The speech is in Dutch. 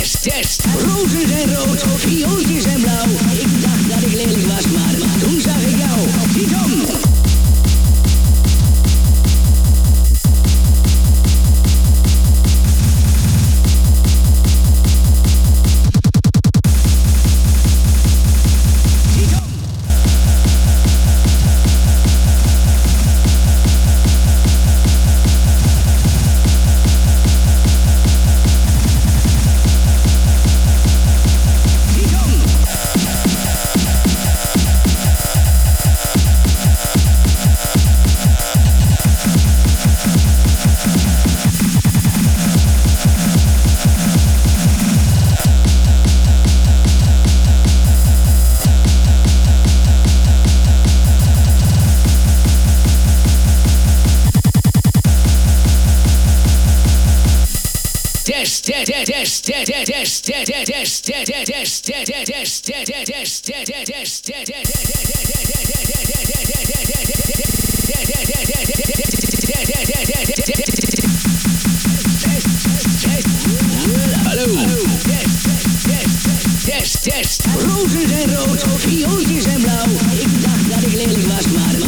Test. Rozen zijn rood, viooltjes zijn blauw. Ik dacht dat ik lelijk was, maar toen zag ik jou. Ziet om. Rozen zijn rood, viooltjes zijn blauw. Ik dacht dat ik lelijk was, maar